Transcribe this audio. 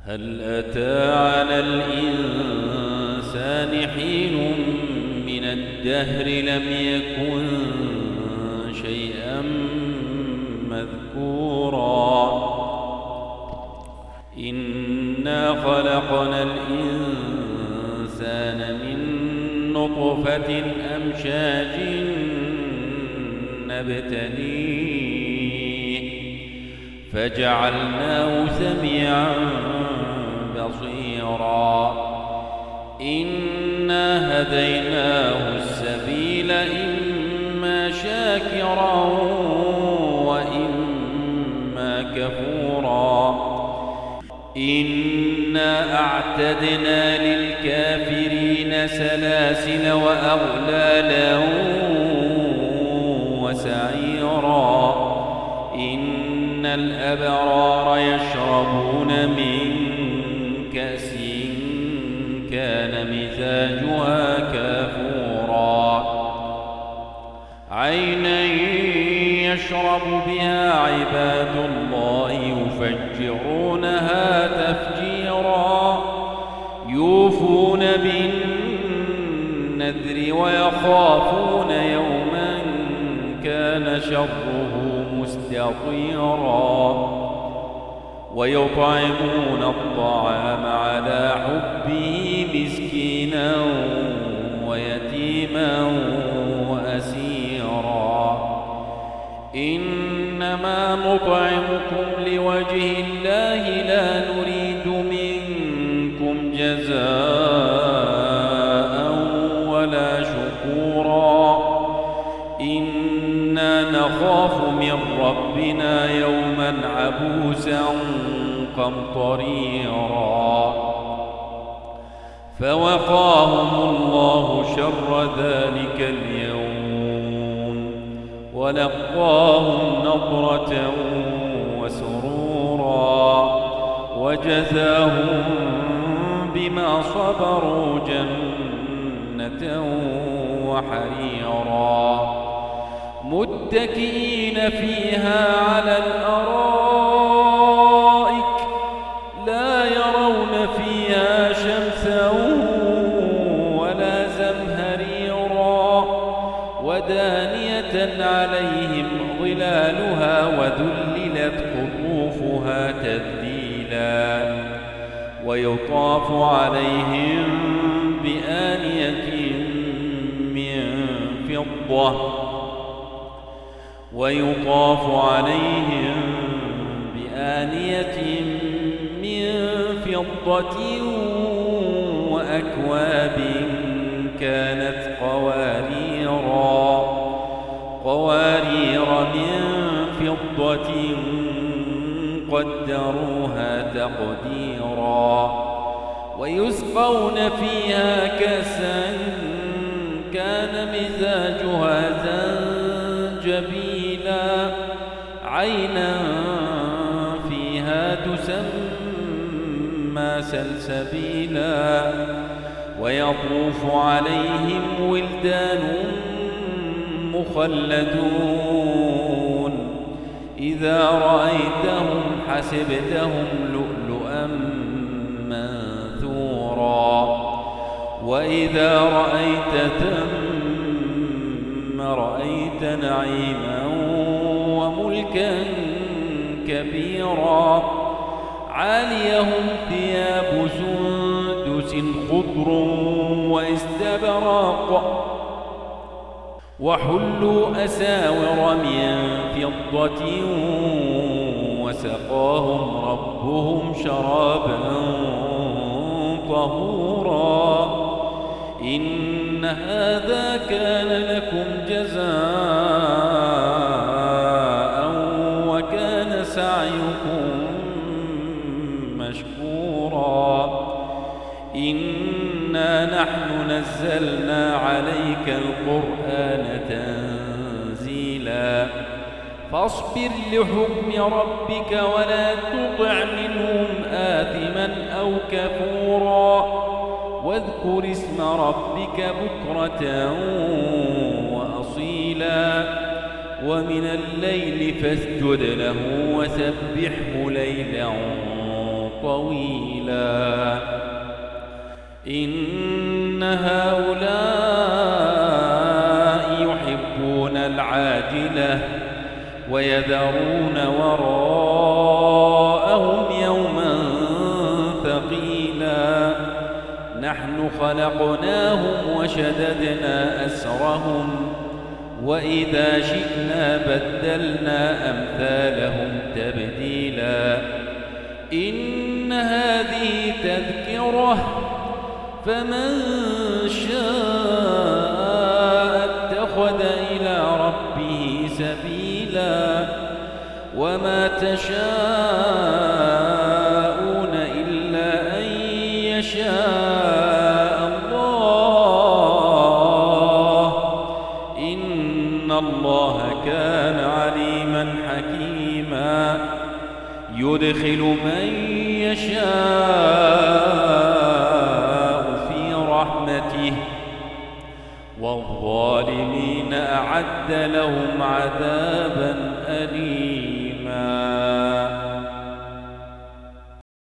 هل أتى على الإنسان حين من الدهر لم يكن شيئا مذكورا إنا خلقنا الإنسان من نطفة أمشاج نبتليه فجعلناه سميعا بصيرا إنا هديناه السبيل إما شاكرا وإما كفورا إنا أعتدنا للكافرين سلاسل وأغلالا وسعيرا إن الأبرار يشربون من كأس كان مزاجها كافورا عينا يشرب بها عباد الله يفجرونها تفجيرا يوفون بالنذر ويخافون يوما كان شره مستطيرا ويطعمون الطعام على حبه مسكينا ويتيما وأسيرا إنما نطعمكم لوجه الله لا نريد منكم جزاء ولا شكورا إنا نخاف من ربنا يوما عبوسا قمطريرا فوقاهم الله شر ذلك اليوم ولقاهم نضرة وسرورا وجزاهم بما صبروا جنة وحريرا متكئين فيها على الأرائك لا يرون فيها شمسا ولا زمهريرا ودانية عليهم ظلالها وذللت قطوفها تذليلا ويطاف عليهم بآنية من فضة وأكواب كانت قوارير من فضة قدروها تقديرا ويسقون فيها كأسا كان مزاجها زنجبيلا عينا فيها تسمى سلسبيلا ويطوف عليهم ولدان مخلدون إذا رأيتهم حسبتهم لؤلؤا منثورا وإذا رأيت ثم رأيت نعيما وملكا كبيرا عاليهم ثياب سندس خضر واستبرق وحلوا أساور من فضة وسقاهم ربهم شرابا طهورا إن هذا كان لكم جزاء وكان سعيكم مشكورا إنا نحن نزلنا عليك القرآن تنزيلا فاصبر لحكم ربك ولا تطع منهم آثما أو كفورا واذكر اسم ربك بكرة وأصيلا ومن الليل فاسجد له وسبحه ليلا طويلا إن هؤلاء يحبون العاجلة ويذرون وراءهم يوما ثقيلا نحن خلقناهم وشددنا أسرهم وإذا شئنا بدلنا أمثالهم تبديلا إن هذه تذكرة فمن شاء اتخذ إلى ربه سبيلا وما تشاءون إلا أن يشاء الله إن الله كان عليما حكيما يدخل من يشاء في رحمته والظالمين أعد لهم عذابا أليما